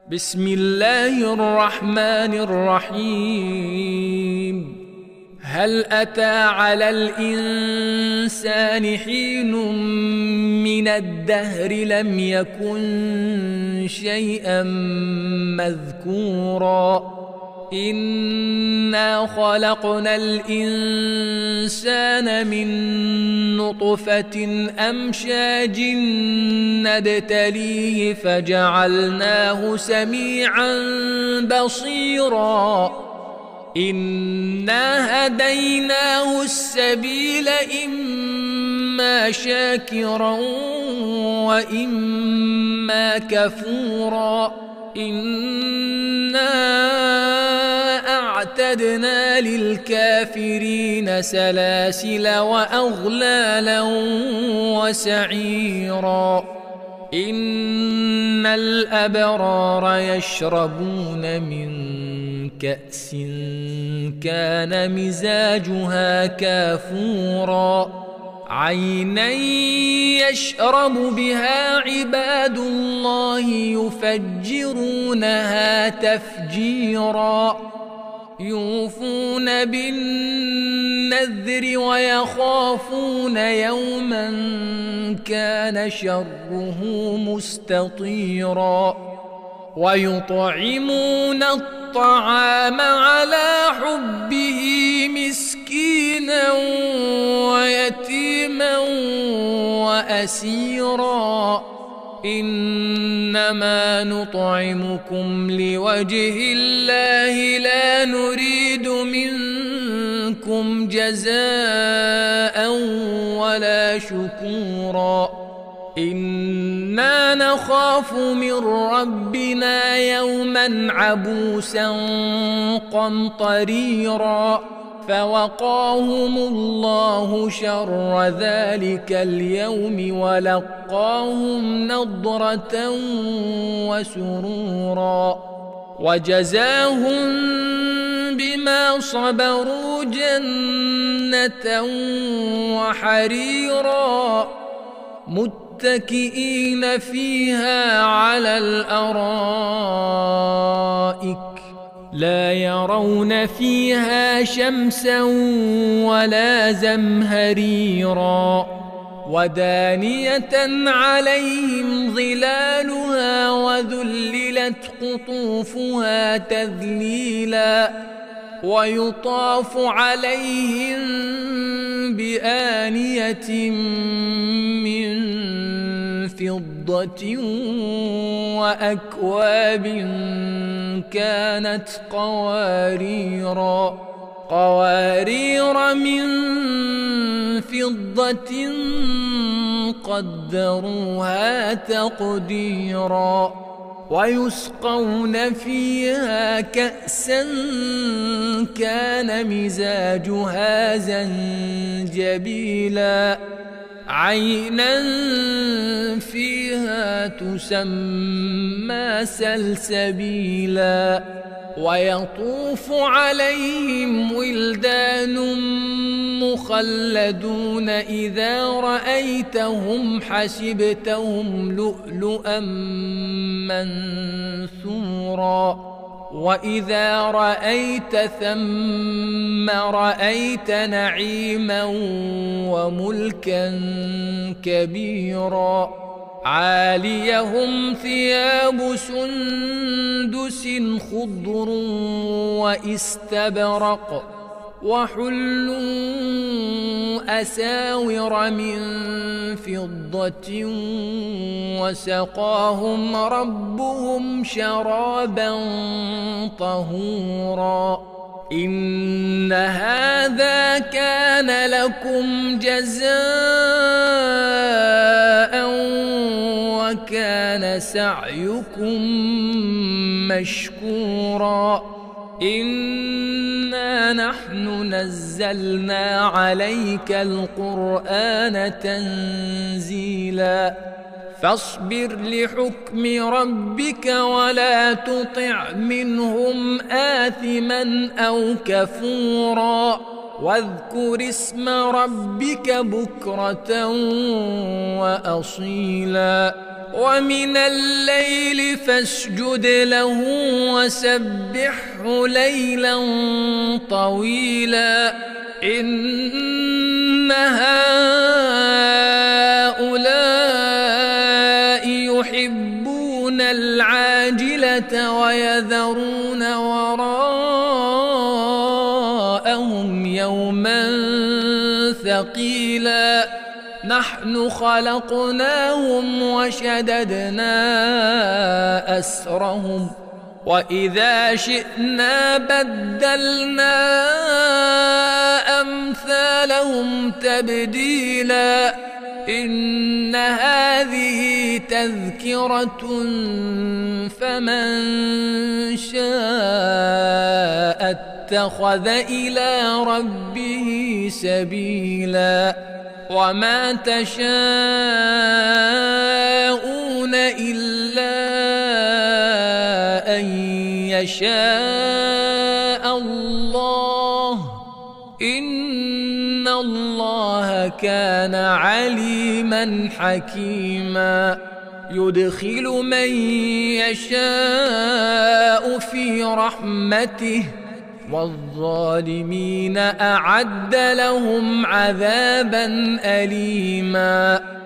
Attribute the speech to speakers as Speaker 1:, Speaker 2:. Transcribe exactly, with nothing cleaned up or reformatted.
Speaker 1: بسم الله الرحمن الرحيم. هل أتى على الإنسان حين من الدهر لم يكن شيئا مذكورا إنا خلقنا الإنسان من نطفة أمشاج نبتليه فجعلناه سميعا بصيرا إنا هديناه السبيل إما شاكرا وإما كفورا إنا أعتدنا للكافرين سلاسل وأغلالا وسعيرا إن الأبرار يشربون من كأس كان مزاجها كافورا عينا يشرب بها عباد الله يفجرونها تفجيرا يوفون بالنذر ويخافون يوما كان شره مستطيرا ويطعمون الطعام على حبه مسكينا ويتيما وأسيرا إنما نطعمكم لوجه الله لا نريد منكم جزاء ولا شكورا إنا نخاف من ربنا يوما عبوسا قمطريرا فوقاهم الله شر ذلك اليوم ولقاهم نضرة وسرورا وجزاهم بما صبروا جنة وحريرا متكئين فيها على الأرائك لا يرون فيها شمسا ولا زمهريرا ودانية عليهم ظلالها وذللت قطوفها تذليلا ويطاف عليهم بآنية من فضة وأكواب كانت قواريرا قوارير من فضة قدروها تقديرا ويسقون فيها كأسا كان مزاجها زنجبيلا عينا فيها تسمى سلسبيلا ويطوف عليهم ولدان مخلدون إذا رأيتهم حسبتهم لؤلؤا منثورا وإذا رأيت ثم رأيت نعيما وملكا كبيرا عاليهم ثياب سندس خضر واستبرق وحلوا أساور من فضة وسقاهم ربهم شرابا طهورا إن هذا كان لكم جزاء وكان سعيكم مشكورا إنا نحن نزلنا عليك القرآن تنزيلا فاصبر لحكم ربك ولا تطع منهم آثما أو كفورا واذكر اسم ربك بكرة وأصيلا ومن الليل فاسجد له وسبحه ليلا طويلا إن هؤلاء يحبون العاجلة ويذرون وراءهم يوما ثقيلا نحن خلقناهم وشددنا أسرهم وإذا شئنا بدلنا أمثالهم تبديلا إن هذه تذكرة فمن شاء اتخذ إلى ربه سبيلا وما تشاءون إلا أن يشاء الله إن الله كان عليما حكيما يدخل من يشاء في رحمته والظالمين أعد لهم عذابا أليما